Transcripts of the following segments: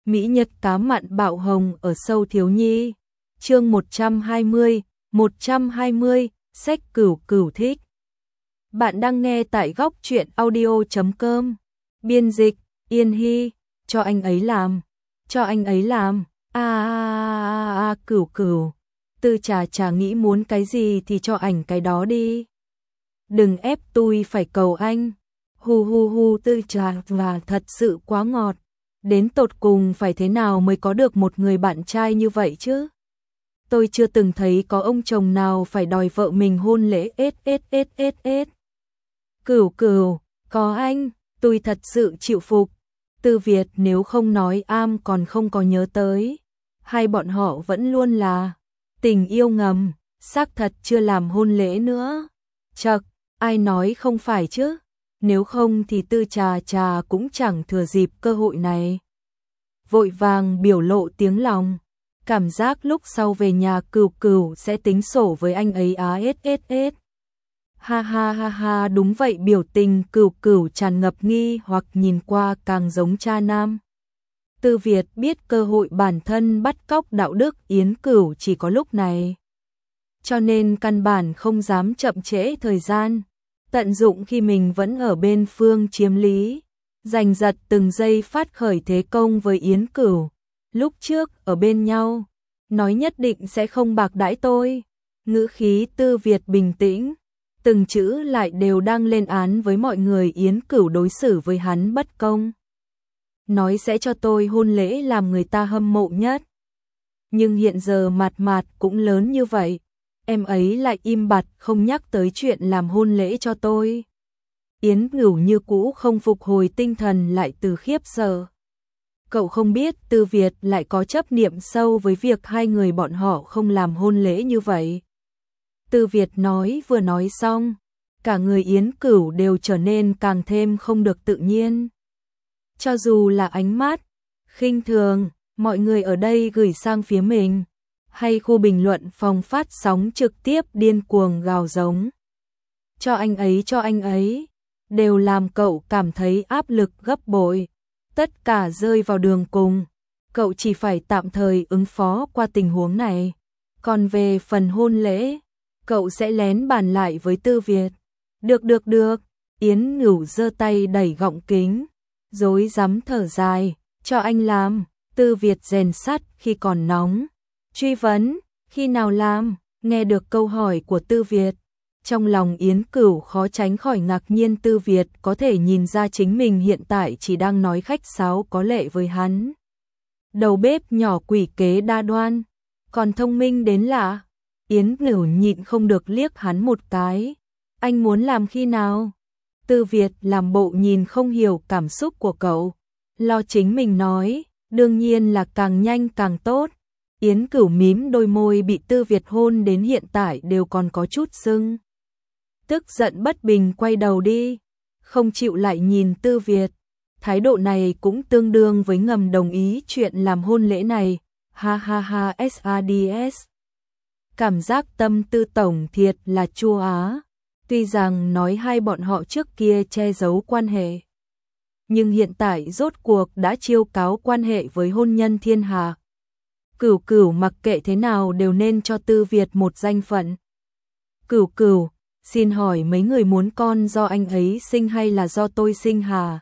Mỹ Nhật cá mặn bạo hồng ở sâu thiếu nhi. Chương 120, sách cửu cửu thích. Bạn đang nghe tại góc truyện audio.com. Biên dịch Yên Hy. Cho anh ấy làm. Cửu cửu. Tư Trà nghĩ muốn cái gì thì cho ảnh cái đó đi. Đừng ép tôi phải cầu anh. Hu Tư Trà và thật sự quá ngọt. Đến tột cùng phải thế nào mới có được một người bạn trai như vậy chứ? Tôi chưa từng thấy có ông chồng nào phải đòi vợ mình hôn lễ ết. Cửu cửu, có anh, tôi thật sự chịu phục. Tư Việt nếu không nói am còn không có nhớ tới. Hai bọn họ vẫn luôn là tình yêu ngầm, xác thật chưa làm hôn lễ nữa. Chậc, ai nói không phải chứ? Nếu không thì Tư Trà cũng chẳng thừa dịp cơ hội này. Vội vàng biểu lộ tiếng lòng. Cảm giác lúc sau về nhà cửu cửu sẽ tính sổ với anh ấy ết. Ha, đúng vậy, biểu tình cửu cửu tràn ngập nghi hoặc nhìn qua càng giống cha nam. Tư Việt biết cơ hội bản thân bắt cóc đạo đức Yến Cửu chỉ có lúc này. Cho nên căn bản không dám chậm trễ thời gian. Tận dụng khi mình vẫn ở bên phương chiếm lý, giành giật từng giây phát khởi thế công với Yến Cửu. Lúc trước ở bên nhau, nói nhất định sẽ không bạc đãi tôi. Ngữ khí Tư Việt bình tĩnh, từng chữ lại đều đang lên án với mọi người Yến Cửu đối xử với hắn bất công. Nói sẽ cho tôi hôn lễ làm người ta hâm mộ nhất. Nhưng hiện giờ Mạt cũng lớn như vậy. Em ấy lại im bặt không nhắc tới chuyện làm hôn lễ cho tôi. Yến Cửu như cũ không phục hồi tinh thần lại từ khiếp sợ. Cậu không biết Tư Việt lại có chấp niệm sâu với việc hai người bọn họ không làm hôn lễ như vậy. Tư Việt vừa nói xong, cả người Yến Cửu đều trở nên càng thêm không được tự nhiên. Cho dù là ánh mắt khinh thường mọi người ở đây gửi sang phía mình, hay khu bình luận phòng phát sóng trực tiếp điên cuồng gào giống. Cho anh ấy, đều làm cậu cảm thấy áp lực gấp bội. Tất cả rơi vào đường cùng, cậu chỉ phải tạm thời ứng phó qua tình huống này. Còn về phần hôn lễ, cậu sẽ lén bàn lại với Tư Việt. Được. Yến Cửu giơ tay đẩy gọng kính, rối rắm thở dài, cho anh làm. Tư Việt rèn sắt khi còn nóng. Truy vấn, khi nào làm? Nghe được câu hỏi của Tư Việt, trong lòng Yến Cửu khó tránh khỏi ngạc nhiên. Tư Việt có thể nhìn ra chính mình hiện tại chỉ đang nói khách sáo có lệ với hắn. Đầu bếp nhỏ quỷ kế đa đoan, còn thông minh đến lạ. Yến Cửu nhịn không được liếc hắn một cái. Anh muốn làm khi nào? Tư Việt làm bộ nhìn không hiểu cảm xúc của cậu, lo chính mình nói, đương nhiên là càng nhanh càng tốt. Yến Cửu mím đôi môi, bị Tư Việt hôn đến hiện tại đều còn có chút sưng. Tức giận bất bình quay đầu đi, không chịu lại nhìn Tư Việt. Thái độ này cũng tương đương với ngầm đồng ý chuyện làm hôn lễ này. Ha, SADS. Cảm giác tâm tư tổng thiệt là chua á. Tuy rằng nói hai bọn họ trước kia che giấu quan hệ, nhưng hiện tại rốt cuộc đã chiêu cáo quan hệ với hôn nhân thiên hạ. Cửu cửu mặc kệ thế nào đều nên cho Tư Việt một danh phận. Cửu cửu, xin hỏi mấy người muốn con do anh ấy sinh hay là do tôi sinh hả?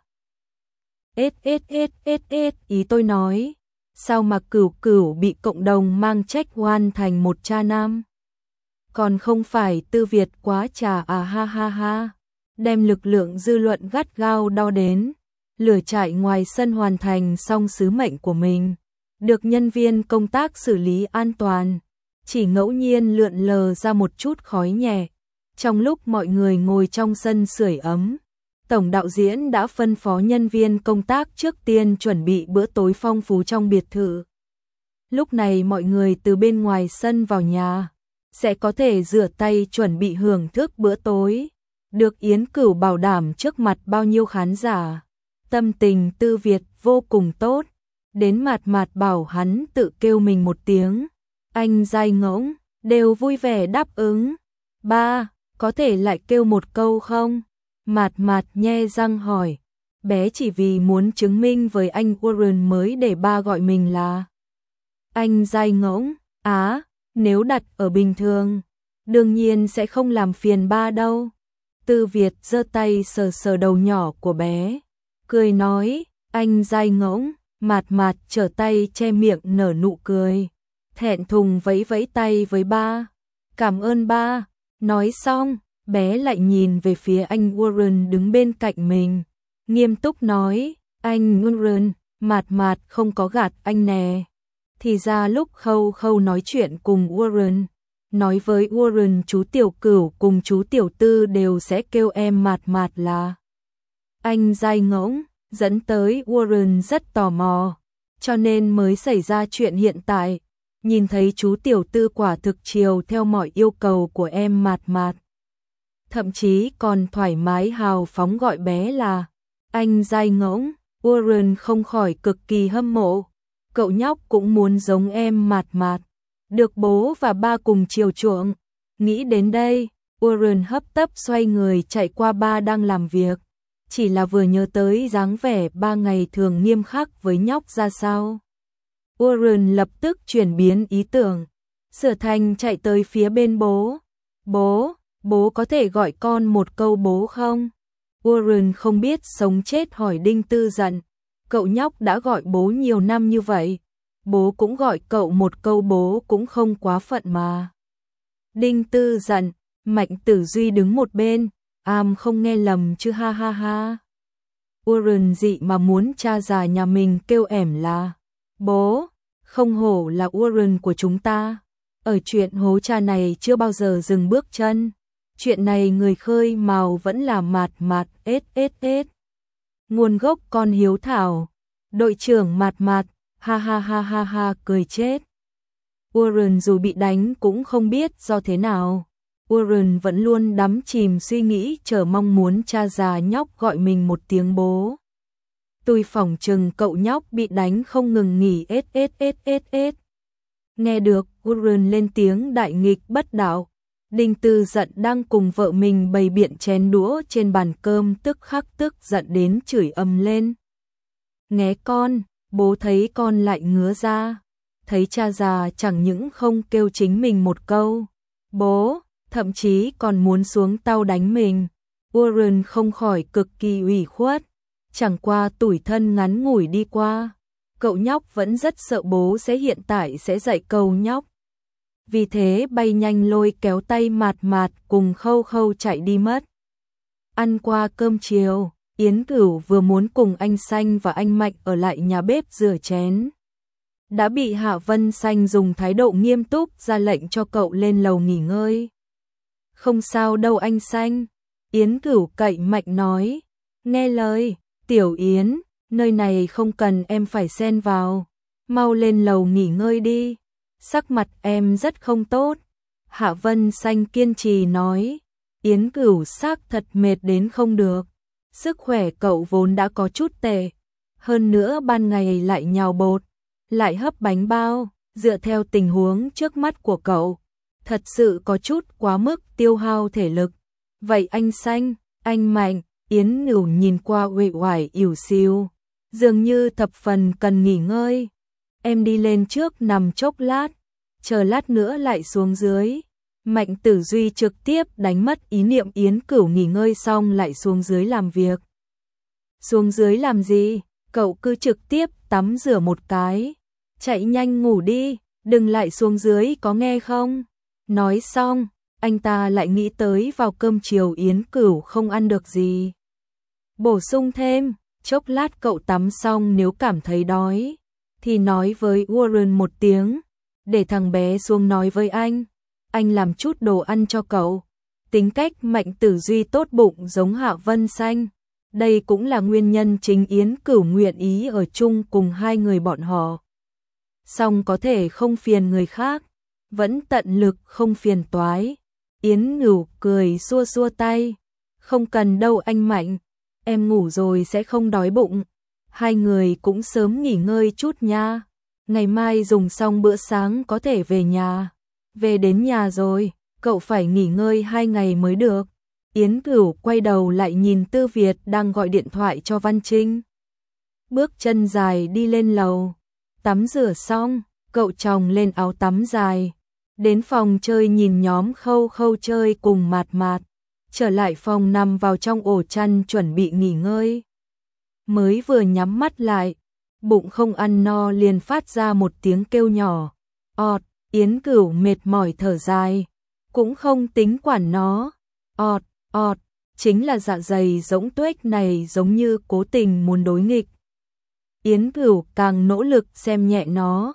Ý tôi nói, sao mà cửu cửu bị cộng đồng mang trách oan thành một cha nam? Còn không phải Tư Việt quá trà ha. Đem lực lượng dư luận gắt gao đo đến, lửa trại ngoài sân hoàn thành xong sứ mệnh của mình. Được nhân viên công tác xử lý an toàn, chỉ ngẫu nhiên lượn lờ ra một chút khói nhẹ. Trong lúc mọi người ngồi trong sân sưởi ấm, tổng đạo diễn đã phân phó nhân viên công tác trước tiên chuẩn bị bữa tối phong phú trong biệt thự. Lúc này mọi người từ bên ngoài sân vào nhà, sẽ có thể rửa tay chuẩn bị hưởng thức bữa tối. Được Yến Cửu bảo đảm trước mặt bao nhiêu khán giả. Tâm tình Tư Việt vô cùng tốt. Đến Mạt bảo hắn tự kêu mình một tiếng. Anh dai ngỗng, đều vui vẻ đáp ứng. Ba, có thể lại kêu một câu không? Mạt nhe răng hỏi. bé chỉ vì muốn chứng minh với anh Warren mới để ba gọi mình là. Anh dai ngỗng, nếu đặt ở bình thường, đương nhiên sẽ không làm phiền ba đâu. Tư Việt giơ tay sờ sờ đầu nhỏ của bé, cười nói, anh dai ngỗng, Mạt Mạt trở tay che miệng nở nụ cười, thẹn thùng vẫy vẫy tay với ba. Cảm ơn ba. Nói xong, bé lại nhìn về phía anh Warren đứng bên cạnh mình, nghiêm túc nói, anh Warren, Mạt Mạt không có gạt anh nè. Thì ra lúc Khâu Khâu nói chuyện cùng Warren, nói với Warren chú Tiểu Cửu cùng chú Tiểu Tư đều sẽ kêu em Mạt Mạt là anh dai ngỗng, dẫn tới Warren rất tò mò, cho nên mới xảy ra chuyện hiện tại. Nhìn thấy chú Tiểu Tư quả thực chiều theo mọi yêu cầu của em Mạt Mạt, thậm chí còn thoải mái hào phóng gọi bé là anh dai ngỗng. Warren không khỏi cực kỳ hâm mộ, cậu nhóc cũng muốn giống em Mạt Mạt, được bố và ba cùng chiều chuộng. Nghĩ đến đây, Warren hấp tấp xoay người chạy qua ba đang làm việc, chỉ là vừa nhớ tới dáng vẻ ba ngày thường nghiêm khắc với nhóc ra sao. Warren lập tức chuyển biến ý tưởng, sửa thành chạy tới phía bên bố. Bố có thể gọi con một câu bố không? Warren không biết sống chết hỏi Đinh Tư giận, cậu nhóc đã gọi bố nhiều năm như vậy, bố cũng gọi cậu một câu bố cũng không quá phận mà. Đinh Tư giận, Mạnh Tử Duy đứng một bên, không nghe lầm chứ ha ha ha. Warren dị mà muốn cha già nhà mình kêu ẻm là bố, không hổ là Warren của chúng ta. Ở chuyện hố cha này chưa bao giờ dừng bước chân. Chuyện này người khơi mào vẫn là Mạt Mạt ết. Nguồn gốc con hiếu thảo. Đội trưởng Mạt Mạt, ha ha ha ha ha cười chết. Warren dù bị đánh cũng không biết do thế nào. Warren vẫn luôn đắm chìm suy nghĩ chờ mong muốn cha già nhóc gọi mình một tiếng bố. Tôi phỏng chừng cậu nhóc bị đánh không ngừng nghỉ ết. Nghe được Warren lên tiếng đại nghịch bất đạo, Đinh Tư giận đang cùng vợ mình bày biện chén đũa trên bàn cơm tức khắc tức giận đến chửi ầm lên. Nghe con, bố thấy con lại ngứa ra, thấy cha già chẳng những không kêu chính mình một câu bố, thậm chí còn muốn xuống tau đánh mình. Warren không khỏi cực kỳ ủy khuất, chẳng qua tủi thân ngắn ngủi đi qua. Cậu nhóc vẫn rất sợ bố sẽ hiện tại sẽ dạy cậu nhóc. Vì thế bay nhanh lôi kéo tay Mạt Mạt cùng Khâu Khâu chạy đi mất. Ăn qua cơm chiều, Yến Cửu vừa muốn cùng anh Xanh và anh Mạnh ở lại nhà bếp rửa chén, đã bị Hạ Vân Xanh dùng thái độ nghiêm túc ra lệnh cho cậu lên lầu nghỉ ngơi. Không sao đâu anh Xanh, Yến Cửu cậy Mạnh nói. Nghe lời, Tiểu Yến, nơi này không cần em phải xen vào, mau lên lầu nghỉ ngơi đi, sắc mặt em rất không tốt. Hạ Vân Xanh kiên trì nói. Yến Cửu xác thật mệt đến không được, sức khỏe cậu vốn đã có chút tệ, hơn nữa ban ngày lại nhào bột, lại hấp bánh bao, dựa theo tình huống trước mắt của cậu, thật sự có chút quá mức tiêu hao thể lực. Vậy anh Xanh, anh Mạnh, Yến Cửu nhìn qua uể oải ỉu xìu, dường như thập phần cần nghỉ ngơi. Em đi lên trước nằm chốc lát, chờ lát nữa lại xuống dưới. Mạnh Tử Duy trực tiếp đánh mất ý niệm Yến Cửu nghỉ ngơi xong lại xuống dưới làm việc. Xuống dưới làm gì? Cậu cứ trực tiếp tắm rửa một cái, chạy nhanh ngủ đi, đừng lại xuống dưới có nghe không? Nói xong, anh ta lại nghĩ tới vào cơm chiều Yến Cửu không ăn được gì. Bổ sung thêm, chốc lát cậu tắm xong nếu cảm thấy đói, thì nói với Warren một tiếng, để thằng bé xuống nói với anh làm chút đồ ăn cho cậu. Tính cách Mạnh Tử Duy tốt bụng giống Hạ Vân Xanh, đây cũng là nguyên nhân chính Yến Cửu nguyện ý ở chung cùng hai người bọn họ. Xong có thể không phiền người khác, vẫn tận lực không phiền toái. Yến Cửu cười xua xua tay, không cần đâu anh Mạnh, em ngủ rồi sẽ không đói bụng. Hai người cũng sớm nghỉ ngơi chút nha, ngày mai dùng xong bữa sáng có thể về nhà. Về đến nhà rồi, cậu phải nghỉ ngơi 2 ngày mới được. Yến Cửu quay đầu lại nhìn Tư Việt đang gọi điện thoại cho Văn Trinh. Bước chân dài đi lên lầu, tắm rửa xong, cậu chồng lên áo tắm dài, đến phòng chơi nhìn nhóm Khâu Khâu chơi cùng Mạt Mạt, trở lại phòng nằm vào trong ổ chăn chuẩn bị nghỉ ngơi. Mới vừa nhắm mắt lại, bụng không ăn no liền phát ra một tiếng kêu nhỏ. Ọt, Yến Cửu mệt mỏi thở dài, cũng không tính quản nó. Ọt, ọt, chính là dạ dày rỗng tuếch này giống như cố tình muốn đối nghịch. Yến Cửu càng nỗ lực xem nhẹ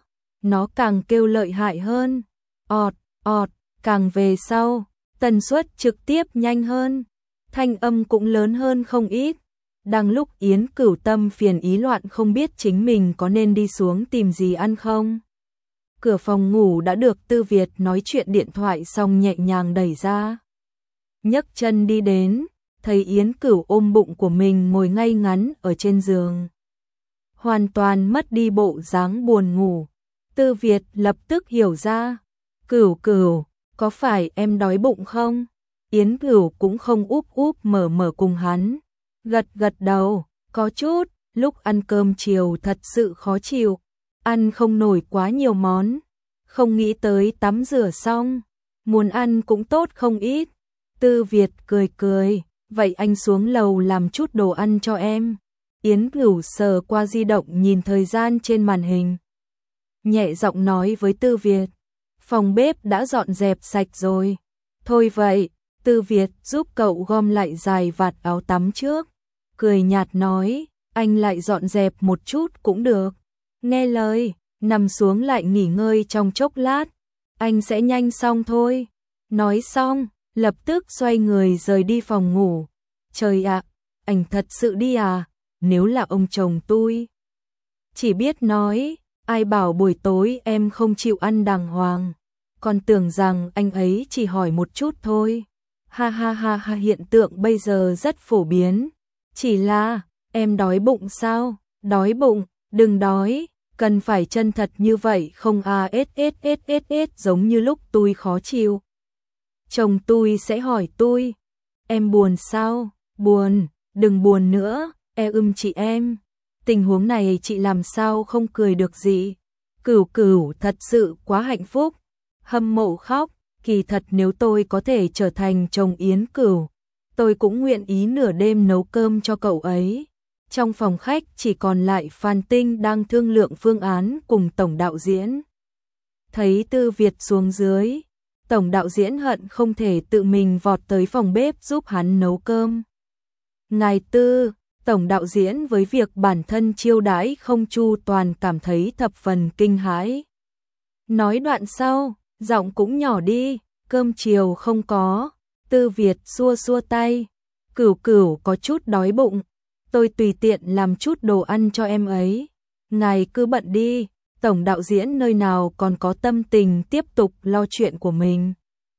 nó càng kêu lợi hại hơn. Ọt, ọt, càng về sau, tần suất trực tiếp nhanh hơn, thanh âm cũng lớn hơn không ít. Đang lúc Yến Cửu tâm phiền ý loạn không biết chính mình có nên đi xuống tìm gì ăn không. Cửa phòng ngủ đã được Tư Việt nói chuyện điện thoại xong nhẹ nhàng đẩy ra. Nhấc chân đi đến, thấy Yến Cửu ôm bụng của mình ngồi ngay ngắn ở trên giường. Hoàn toàn mất đi bộ dáng buồn ngủ. Tư Việt lập tức hiểu ra. Cửu Cửu, có phải em đói bụng không? Yến Cửu cũng không úp úp mở mở cùng hắn. Gật gật đầu, có chút, lúc ăn cơm chiều thật sự khó chịu. Ăn không nổi quá nhiều món. Không nghĩ tới tắm rửa xong, muốn ăn cũng tốt không ít. Tư Việt cười cười, vậy anh xuống lầu làm chút đồ ăn cho em. Yến Cửu sờ qua di động nhìn thời gian trên màn hình. Nhẹ giọng nói với Tư Việt, phòng bếp đã dọn dẹp sạch rồi. Thôi vậy, Tư Việt giúp cậu gom lại giày vạt áo tắm trước. Cười nhạt nói, anh lại dọn dẹp một chút cũng được. Nghe lời, nằm xuống lại nghỉ ngơi trong chốc lát. Anh sẽ nhanh xong thôi. Nói xong, lập tức xoay người rời đi phòng ngủ. Trời ạ, anh thật sự đi à? Nếu là ông chồng tôi chỉ biết nói, ai bảo buổi tối em không chịu ăn đàng hoàng. Còn tưởng rằng anh ấy chỉ hỏi một chút thôi. Ha ha ha ha, hiện tượng bây giờ rất phổ biến. Chỉ là, em đói bụng sao? Đói bụng, đừng đói. Cần phải chân thật như vậy không à giống như lúc tôi khó chịu. Chồng tôi sẽ hỏi tôi, em buồn sao? Buồn, đừng buồn nữa, chị em. Tình huống này chị làm sao không cười được gì. Cửu Cửu thật sự quá hạnh phúc. Hâm mộ khóc, kỳ thật nếu tôi có thể trở thành chồng Yến Cửu, tôi cũng nguyện ý nửa đêm nấu cơm cho cậu ấy. Trong phòng khách chỉ còn lại Phan Tinh đang thương lượng phương án cùng tổng đạo diễn. Thấy Tư Việt xuống dưới, tổng đạo diễn hận không thể tự mình vọt tới phòng bếp giúp hắn nấu cơm. Ngài Tư, tổng đạo diễn với việc bản thân chiêu đãi không chu toàn cảm thấy thập phần kinh hãi. Nói đoạn sau, giọng cũng nhỏ đi, cơm chiều không có. Tư Việt xua xua tay, Cửu Cửu có chút đói bụng, tôi tùy tiện làm chút đồ ăn cho em ấy. Ngài cứ bận đi, tổng đạo diễn nơi nào còn có tâm tình tiếp tục lo chuyện của mình.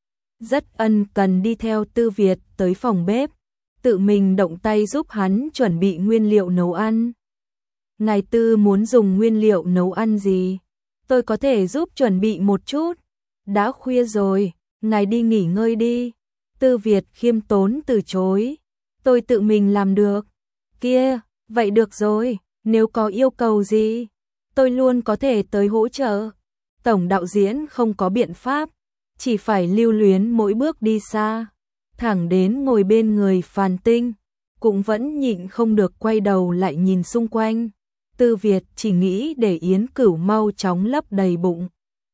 Rất ân cần đi theo Tư Việt tới phòng bếp, tự mình động tay giúp hắn chuẩn bị nguyên liệu nấu ăn. Ngài Tư muốn dùng nguyên liệu nấu ăn gì? Tôi có thể giúp chuẩn bị một chút. Đã khuya rồi, ngài đi nghỉ ngơi đi. Tư Việt khiêm tốn từ chối. Tôi tự mình làm được. Kia, vậy được rồi, nếu có yêu cầu gì, tôi luôn có thể tới hỗ trợ. Tổng đạo diễn không có biện pháp, chỉ phải lưu luyến mỗi bước đi xa. Thẳng đến ngồi bên người Phan Tinh, cũng vẫn nhịn không được quay đầu lại nhìn xung quanh. Tư Việt chỉ nghĩ để Yến Cửu mau chóng lấp đầy bụng.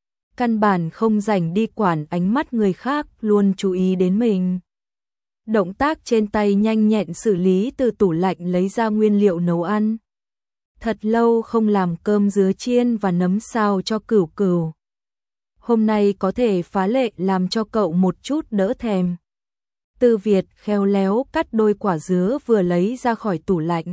Căn bản không rảnh đi quản ánh mắt người khác luôn chú ý đến mình. Động tác trên tay nhanh nhẹn xử lý từ tủ lạnh lấy ra nguyên liệu nấu ăn. Thật lâu không làm cơm dứa chiên và nấm xào cho Cửu Cửu. Hôm nay có thể phá lệ làm cho cậu một chút đỡ thèm. Tư Việt khéo léo cắt đôi quả dứa vừa lấy ra khỏi tủ lạnh,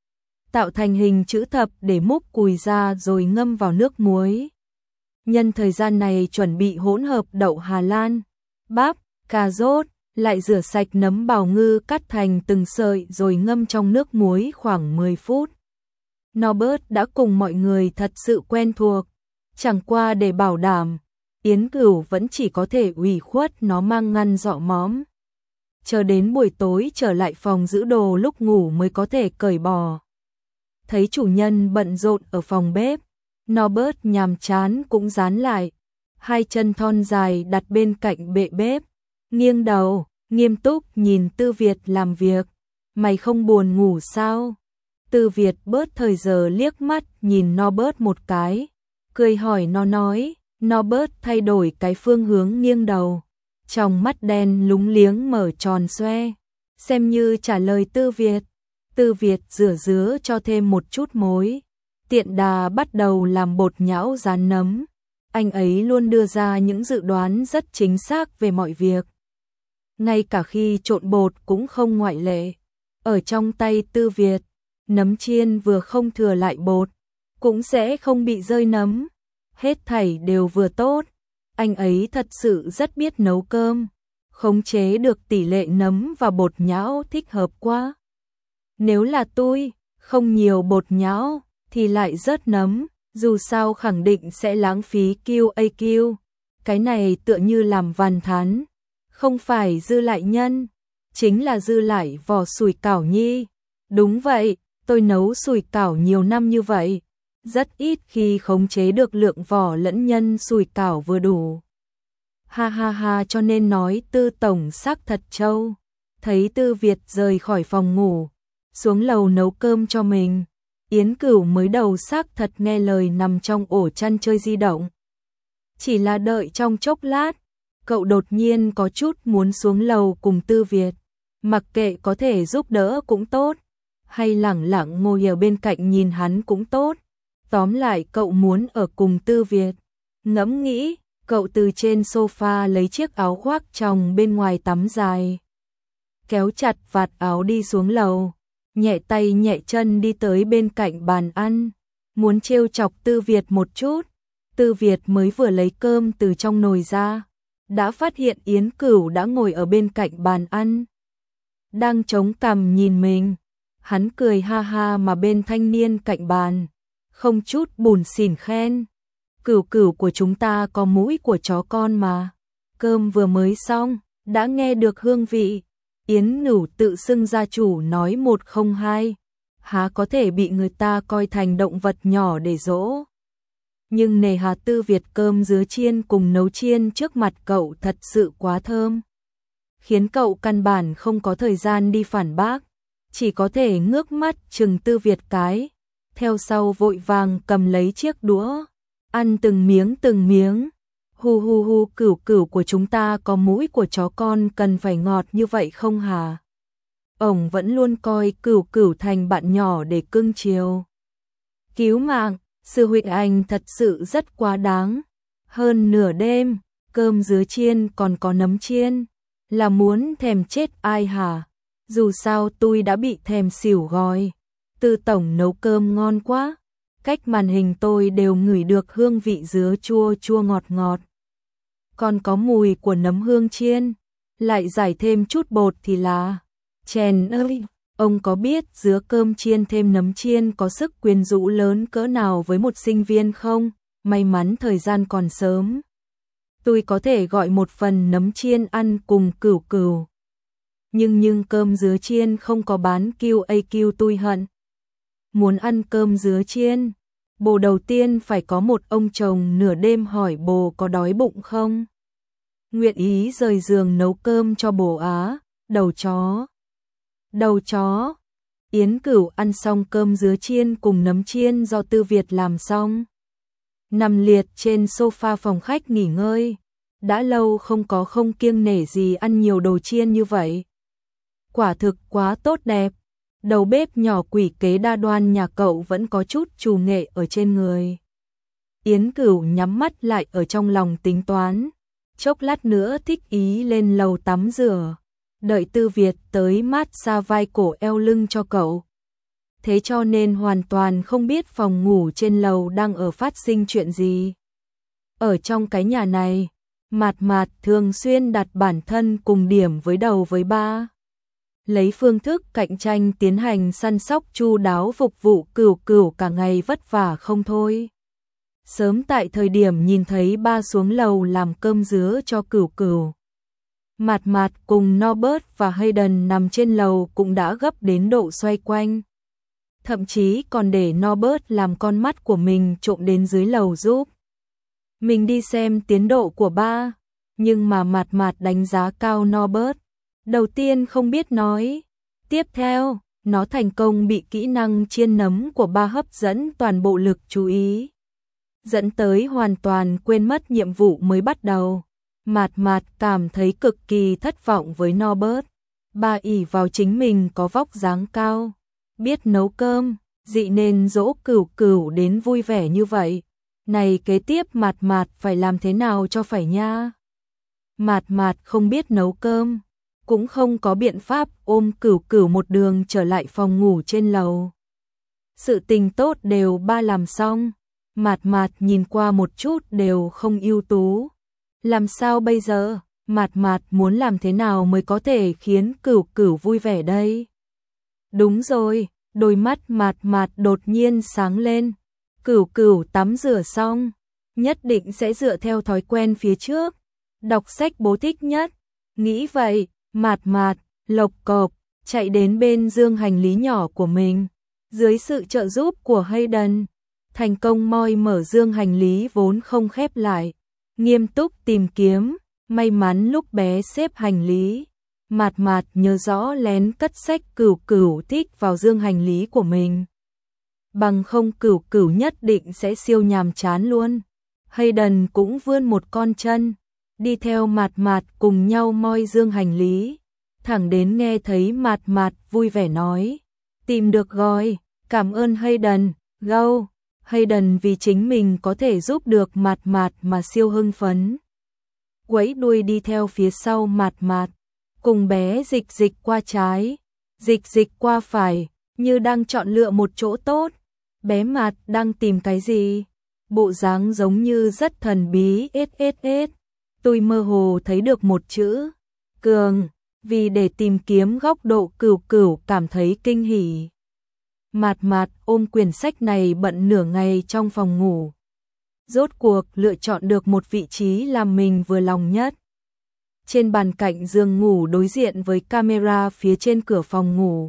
tạo thành hình chữ thập để múc cùi ra rồi ngâm vào nước muối. Nhân thời gian này chuẩn bị hỗn hợp đậu Hà Lan, bắp, cà rốt, lại rửa sạch nấm bào ngư cắt thành từng sợi rồi ngâm trong nước muối khoảng 10 phút. Norbert đã cùng mọi người thật sự quen thuộc, chẳng qua để bảo đảm, Yến Cửu vẫn chỉ có thể ủy khuất nó mang ngăn dọ móm. chờ đến buổi tối trở lại phòng giữ đồ lúc ngủ mới có thể cởi bỏ. Thấy chủ nhân bận rộn ở phòng bếp, Norbert nhàm chán cũng dán lại, hai chân thon dài đặt bên cạnh bệ bếp, nghiêng đầu, nghiêm túc nhìn Tư Việt làm việc. Mày không buồn ngủ sao? Tư Việt bớt thời giờ liếc mắt nhìn Norbert một cái, cười hỏi nó nói. Norbert thay đổi cái phương hướng nghiêng đầu, trong mắt đen lúng liếng mở tròn xoe, xem như trả lời Tư Việt. Tư Việt rửa dứa cho thêm một chút muối, tiện đà bắt đầu làm bột nhão rán nấm. Anh ấy luôn đưa ra những dự đoán rất chính xác về mọi việc, ngay cả khi trộn bột cũng không ngoại lệ. Ở trong tay Tư Việt, nấm chiên vừa không thừa lại bột, cũng sẽ không bị rơi nấm, hết thảy đều vừa tốt. Anh ấy thật sự rất biết nấu cơm, khống chế được tỷ lệ nấm và bột nhão thích hợp quá. Nếu là tôi, không nhiều bột nhão thì lại rớt nấm, dù sao khẳng định sẽ lãng phí QAQ. Cái này tựa như làm văn thán, không phải dư lại nhân, chính là dư lại vỏ sủi cảo nhi. Đúng vậy, tôi nấu sủi cảo nhiều năm như vậy, rất ít khi khống chế được lượng vỏ lẫn nhân sủi cảo vừa đủ. Ha ha ha, cho nên nói Tư tổng xác thật trâu. Thấy Tư Việt rời khỏi phòng ngủ, xuống lầu nấu cơm cho mình, Yến Cửu mới đầu xác thật nghe lời nằm trong ổ chăn chơi di động. Chỉ là đợi trong chốc lát, cậu đột nhiên có chút muốn xuống lầu cùng Tư Việt, mặc kệ có thể giúp đỡ cũng tốt, hay lẳng lặng ngồi ở bên cạnh nhìn hắn cũng tốt. Tóm lại cậu muốn ở cùng Tư Việt. Ngẫm nghĩ, cậu từ trên sofa lấy chiếc áo khoác trong bên ngoài tắm dài, kéo chặt vạt áo đi xuống lầu, nhẹ tay nhẹ chân đi tới bên cạnh bàn ăn, muốn trêu chọc Tư Việt một chút. Tư Việt mới vừa lấy cơm từ trong nồi ra, đã phát hiện Yến Cửu đã ngồi ở bên cạnh bàn ăn, đang chống cằm nhìn mình. Hắn cười ha ha mà bên thanh niên cạnh bàn, không chút bủn xỉn khen. Cửu Cửu của chúng ta có mũi của chó con mà. Cơm vừa mới xong, đã nghe được hương vị. Yến Cửu tự xưng gia chủ nói 102, há có thể bị người ta coi thành động vật nhỏ để dỗ. Nhưng nề hà Tư Việt cơm dứa chiên cùng nấu chiên trước mặt cậu thật sự quá thơm, khiến cậu căn bản không có thời gian đi phản bác, chỉ có thể ngước mắt chừng Tư Việt cái, theo sau vội vàng cầm lấy chiếc đũa, ăn từng miếng. Hu hu hu, Cửu Cửu của chúng ta có mũi của chó con cần phải ngọt như vậy không hả? Ổng vẫn luôn coi Cửu Cửu thành bạn nhỏ để cưng chiều. Cứu mạng, sư huynh anh thật sự rất quá đáng. Hơn nửa đêm, cơm dứa chiên còn có nấm chiên, là muốn thèm chết ai hả? Dù sao tôi đã bị thèm xỉu rồi. Tư tổng nấu cơm ngon quá, cách màn hình tôi đều ngửi được hương vị dứa chua chua ngọt ngọt, còn có mùi của nấm hương chiên, lại giải thêm chút bột thì là chèn ơi. Ông có biết dứa cơm chiên thêm nấm chiên có sức quyến rũ lớn cỡ nào với một sinh viên không? May mắn thời gian còn sớm, tôi có thể gọi một phần nấm chiên ăn cùng Cửu Cửu. Nhưng cơm dứa chiên không có bán QAQ, tôi hận. Muốn ăn cơm dứa chiên, bồ đầu tiên phải có một ông chồng nửa đêm hỏi bồ có đói bụng không, nguyện ý rời giường nấu cơm cho bồ á. Đầu chó. Yến Cửu ăn xong cơm dứa chiên cùng nấm chiên do Tư Việt làm xong, nằm liệt trên sofa phòng khách nghỉ ngơi. Đã lâu không kiêng nể gì ăn nhiều đồ chiên như vậy, quả thực quá tốt đẹp. Đầu bếp nhỏ quỷ kế đa đoan nhà cậu vẫn có chút trù nghệ ở trên người. Yến Cửu nhắm mắt lại ở trong lòng tính toán, chốc lát nữa thích ý lên lầu tắm rửa, đợi Tư Việt tới mát xa vai cổ eo lưng cho cậu. Thế cho nên hoàn toàn không biết phòng ngủ trên lầu đang ở phát sinh chuyện gì. Ở trong cái nhà này, Mạt thường xuyên đặt bản thân cùng điểm với đầu với ba, lấy phương thức cạnh tranh tiến hành săn sóc chu đáo phục vụ Cửu Cửu cả ngày vất vả không thôi. Sớm tại thời điểm nhìn thấy ba xuống lầu làm cơm dứa cho Cửu Cửu, Mạt Mạt cùng Norbert và Hayden nằm trên lầu cũng đã gấp đến độ xoay quanh. Thậm chí còn để Norbert làm con mắt của mình trộm đến dưới lầu giúp mình đi xem tiến độ của ba. Nhưng mà Mạt Mạt đánh giá cao Norbert. Đầu tiên không biết nói. Tiếp theo, nó thành công bị kỹ năng chiên nấm của ba hấp dẫn toàn bộ lực chú ý. Dẫn tới hoàn toàn quên mất nhiệm vụ mới bắt đầu. Mạt Mạt cảm thấy cực kỳ thất vọng với Norbert. Bà ỷ vào chính mình có vóc dáng cao, biết nấu cơm, dị nên dỗ Cửu Cửu đến vui vẻ như vậy. Này kế tiếp Mạt Mạt phải làm thế nào cho phải nha. Mạt Mạt không biết nấu cơm, cũng không có biện pháp ôm Cửu Cửu một đường trở lại phòng ngủ trên lầu. Sự tình tốt đều ba làm xong, Mạt Mạt nhìn qua một chút đều không ưu tú. Làm sao bây giờ? Mạt Mạt muốn làm thế nào mới có thể khiến Cửu Cửu vui vẻ đây? Đúng rồi, đôi mắt Mạt Mạt đột nhiên sáng lên. Cửu Cửu tắm rửa xong, nhất định sẽ dựa theo thói quen phía trước, đọc sách bố thích nhất. Nghĩ vậy, Mạt Mạt lộc cộc chạy đến bên dương hành lý nhỏ của mình, dưới sự trợ giúp của Hayden, thành công moi mở dương hành lý vốn không khép lại, nghiêm túc tìm kiếm. May mắn lúc bé xếp hành lý, Mạt Mạt nhớ rõ lén cất sách Cửu Cửu thích vào dương hành lý của mình. Bằng không Cửu Cửu nhất định sẽ siêu nhàm chán luôn. Hayden cũng vươn một con chân, đi theo Mạt Mạt cùng nhau moi dương hành lý, thẳng đến nghe thấy Mạt Mạt vui vẻ nói, tìm được rồi, cảm ơn Hayden, go. Hayden vì chính mình có thể giúp được Mạt Mạt mà siêu hưng phấn. Quẫy đuôi đi theo phía sau Mạt Mạt, cùng bé Dịch Dịch qua trái, Dịch Dịch qua phải, như đang chọn lựa một chỗ tốt. Bé Mạt đang tìm cái gì? Bộ dáng giống như rất thần bí. Tôi mơ hồ thấy được một chữ cường, vì để tìm kiếm góc độ Cửu Cửu cảm thấy kinh hỉ. Mạt Mạt ôm quyển sách này bận nửa ngày trong phòng ngủ. Rốt cuộc lựa chọn được một vị trí làm mình vừa lòng nhất. Trên bàn cạnh giường ngủ đối diện với camera phía trên cửa phòng ngủ.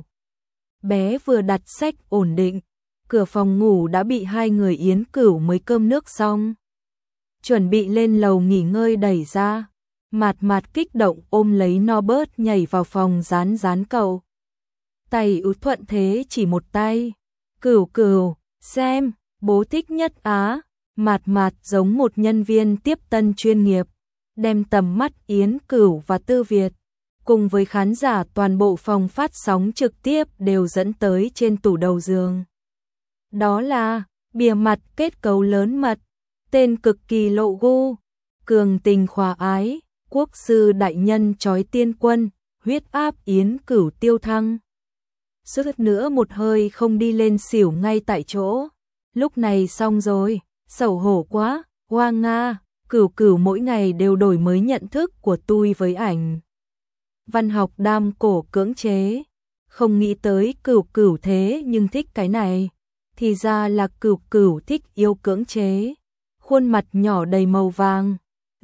Bé vừa đặt sách ổn định, cửa phòng ngủ đã bị hai người Yến Cửu mới cơm nước xong, chuẩn bị lên lầu nghỉ ngơi đẩy ra. Mạt Mạt kích động ôm lấy Norbert nhảy vào phòng rán rán cậu. Tay út thuận thế chỉ một tay. Cửu Cửu, xem, bố thích nhất á. Mạt Mạt giống một nhân viên tiếp tân chuyên nghiệp, đem tầm mắt Yến Cửu và Tư Việt, cùng với khán giả toàn bộ phòng phát sóng trực tiếp đều dẫn tới trên tủ đầu giường. Đó là bìa mặt kết cấu lớn mật, tên cực kỳ lộ gu, cường tình khỏa ái, quốc sư đại nhân chói tiên quân, huyết áp Yến Cửu tiêu thăng. Suýt nữa một hơi không đi lên xỉu ngay tại chỗ. Lúc này xong rồi, xấu hổ quá, hoa nga. Cửu Cửu mỗi ngày đều đổi mới nhận thức của tôi với ảnh văn học đam cổ cưỡng chế. Không nghĩ tới Cửu Cửu thế nhưng thích cái này. Thì ra là Cửu Cửu thích yêu cưỡng chế. Khuôn mặt nhỏ đầy màu vàng.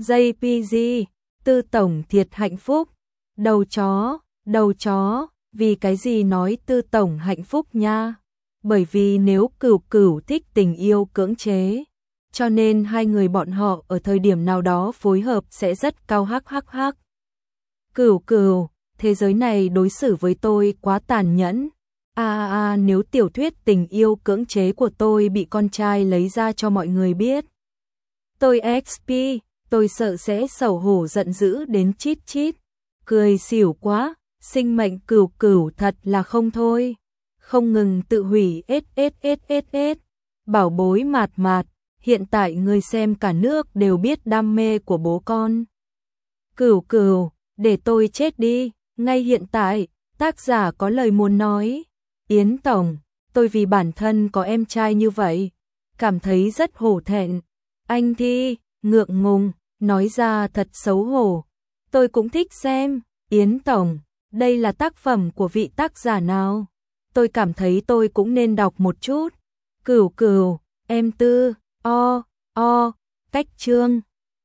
JPG, Tư tổng thiệt hạnh phúc. Đầu chó, vì cái gì nói Tư tổng hạnh phúc nha? Bởi vì nếu Cửu Cửu thích tình yêu cưỡng chế, cho nên hai người bọn họ ở thời điểm nào đó phối hợp sẽ rất cao hắc. Cửu Cửu, thế giới này đối xử với tôi quá tàn nhẫn. Nếu tiểu thuyết tình yêu cưỡng chế của tôi bị con trai lấy ra cho mọi người biết, tôi XP, tôi sợ sẽ xấu hổ giận dữ đến chít. Cười xỉu quá, sinh mệnh Cửu Cửu thật là không thôi. Không ngừng tự hủy Bảo bối Mạt Mạt, hiện tại người xem cả nước đều biết đam mê của bố con. Cửu Cửu, để tôi chết đi, ngay hiện tại, tác giả có lời muốn nói. Yến tổng, tôi vì bản thân có em trai như vậy, cảm thấy rất hổ thẹn. Anh Thi, ngượng ngùng, nói ra thật xấu hổ. Tôi cũng thích xem. Yến tổng, đây là tác phẩm của vị tác giả nào? Tôi cảm thấy tôi cũng nên đọc một chút. Cửu Cửu, em Tư, cách chương.